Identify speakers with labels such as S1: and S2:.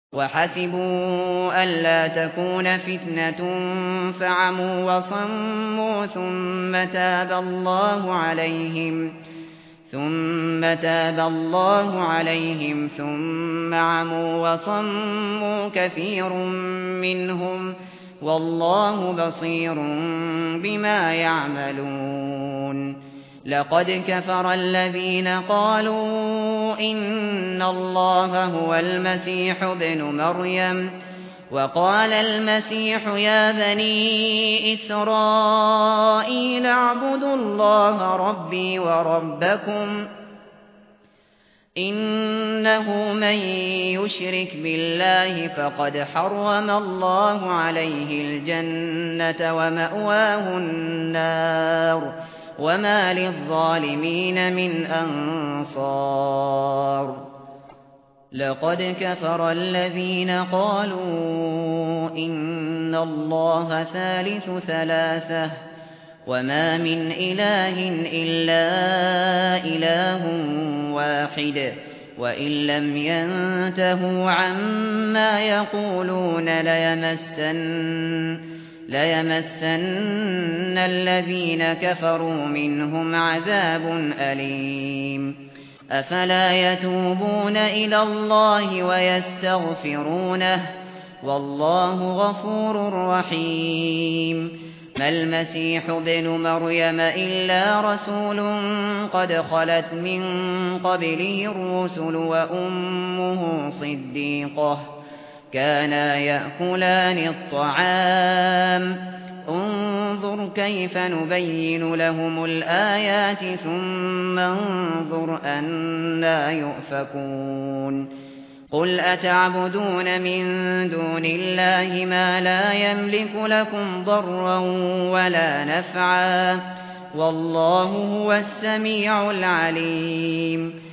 S1: وحسبوا ألا تكون فتنة فعموا وصموا ثم تاب الله عليهم ثم عموا وصموا كثير منهم والله بصير بما يعملون. لقد كفر الذين قالوا إن الله هو المسيح ابن مريم وقال المسيح يا بني إسرائيل اعبدوا الله ربي وربكم إنه من يشرك بالله فقد حرم الله عليه الجنة ومأواه النار وما للظالمين من أنصار. لقد كفر الذين قالوا إن الله ثالث ثلاثة وما من إله إلا إله واحد وإن لم ينتهوا عما يقولون ليمسن الذين كفروا منهم عذاب أليم. أفلا يتوبون إلى الله ويستغفرونه والله غفور رحيم. ما المسيح ابن مريم إلا رسول قد خلت من قبله الرسل وأمه صديقة كانا يأكلان الطعام انظر كيف نبين لهم الآيات ثم انظر أنى يؤفكون. قل أتعبدون من دون الله ما لا يملك لكم ضرا ولا نفعا والله هو السميع العليم.